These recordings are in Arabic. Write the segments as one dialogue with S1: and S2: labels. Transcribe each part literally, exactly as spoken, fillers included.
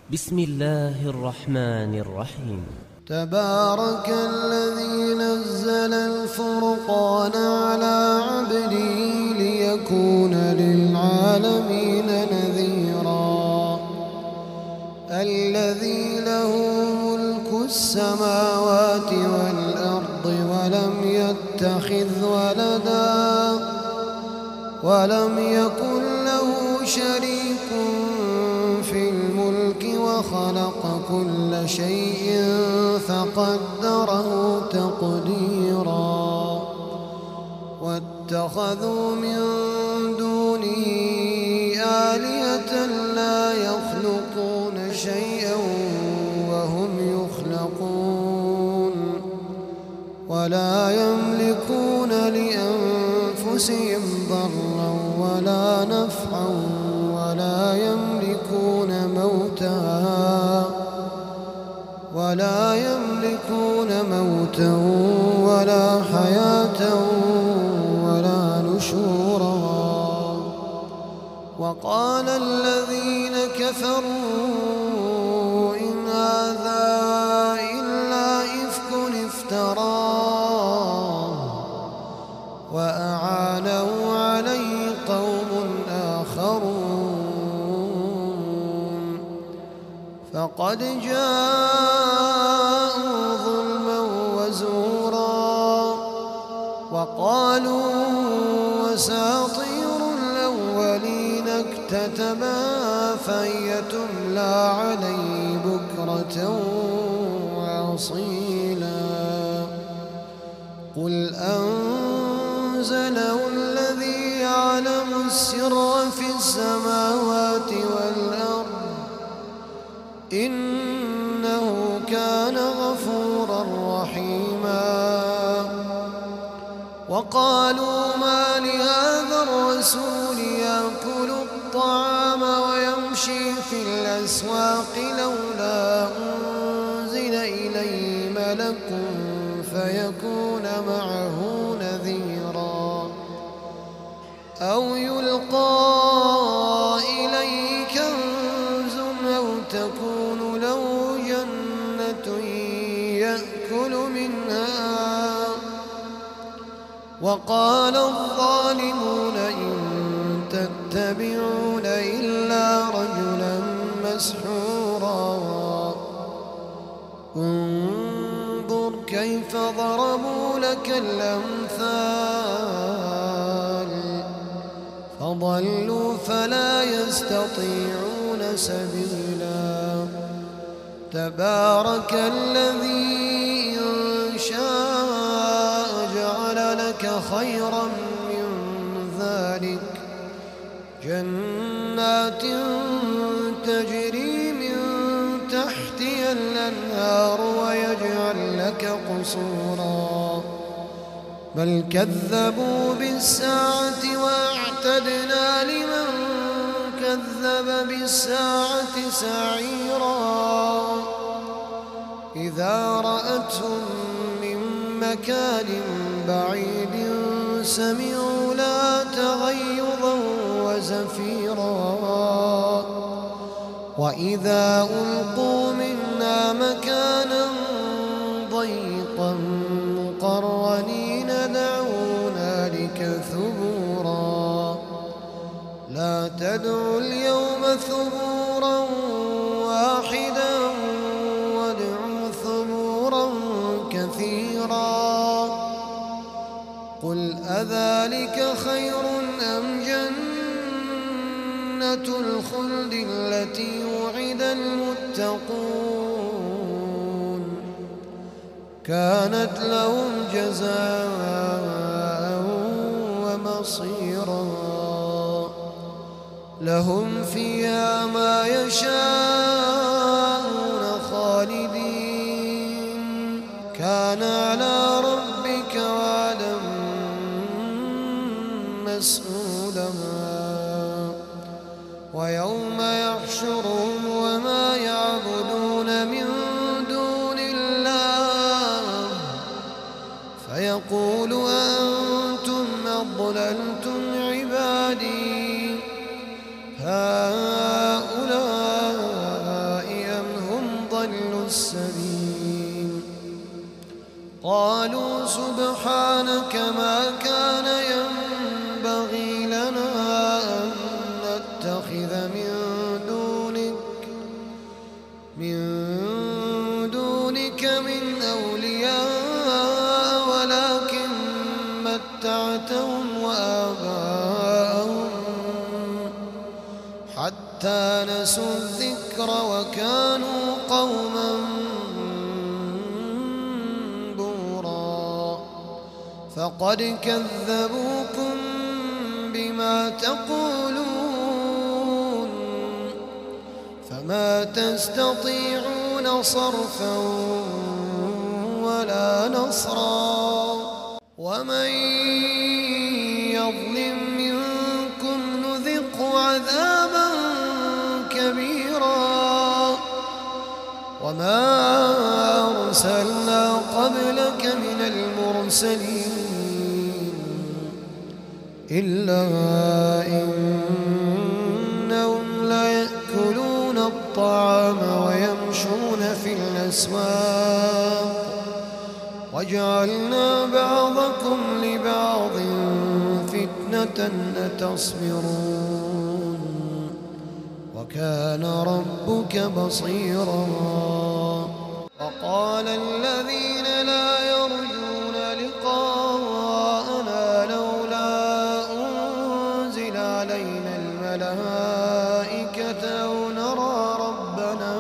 S1: بسم الله الرحمن الرحيم.
S2: تبارك الذي نزل الفرقان على عبده ليكون للعالمين نذيرا. الذي له ملك السماوات والأرض ولم يتخذ ولدا ولم يكن له شريك في الملك وخلق كل شيء فقدره تقديرا. واتخذوا من دونه آلهة لا يخلقون شيئا وهم يخلقون ولا يملكون لأنفسهم ضرا ولا نفعا ولا يملكون موتا ولا يملكون موتا ولا حياة ولا نشورا. وقال الذين كفروا إن هذا إلا إفك افتراه وأعانه عليه قوم آخرون فقد جاءوا ظلما وزورا. وقالوا أساطير الأولين اكتتبها فهي تملى عليه بكرة وأصيلا. قل أنزله الذي يعلم السر في السماوات والأرض إنه كان غفورا رحيما. وقالوا ما لهذا الرسول يأكل الطعام ويمشي في الأسواق لولا أنزل إليه ملك فيكون معه نذيرا أو يلقى إليه كنز أو تكون له جنة يأكل منها. وقال الظالمون إن تتبعون إلا رجلا مسحورا. انظر كيف ضربوا لك الأمثال فضلوا فلا يستطيعون سبيلا. تبارك الذي إن شاء جعل لك خيرا من ذلك جنات تجري من تحتها الأنهار ويجعل لك قصورا بل كذبوا بالساعة وأعتدنا لمن كذب بالساعة سعيرا. إذا رأتهم من مكان بعيد سمعوا لها تغيظا وزفيرا. وإذا ألقوا منا مكانا ضيقا مقرنين دعوا هنالك ثبورا. لا تدعوا اليوم ثبورا واحدا وادعوا ثبورا كثيرا. قل أذلك خير أم جنة الخلد التي وعد المتقون كانت لهم جزاء ومصيرا. لهم فيها ما يشاءون خالدين كان على ربك وعدا مسؤولا. ويوم يحشرهم وما يعبدون من دون الله فيقول أنتم أضللتم عبادي هؤلاء سبحانك ما كان ينبغي لنا أن نتخذ من دونك من دونك من أولياء ولكن متعتهم وآباءهم حتى نسوا الذكر وكانوا قوما بورا فقد كذبوكم بما تقولون فما تستطيعون صرفا ولا نصرا ومن يظلم منكم نذقه عذابا كبيرا وما أرسلنا قبلك من المرسلين إلا إنهم ليأكلون الطعام ويمشون في الأسواق وجعلنا بعضكم لبعض فتنة أتصبرون وكان ربك بصيرا وقال الذين لا يرجون لقاءنا لولا أنزل علينا الملائكة أو نرى ربنا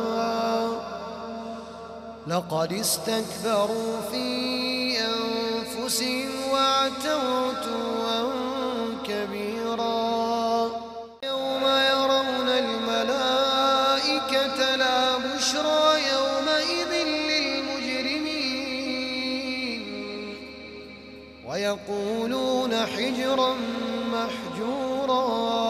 S2: لقد استكبروا في أنفسهم وعتوا عتوا كبيرا يوم يرون الملائكة لا بشرى يومئذ للمجرمين ويقولون حجرا محجورا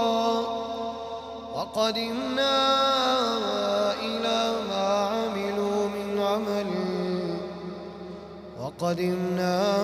S2: وقدمنا إلى ما عملوا من عمل وقدمنا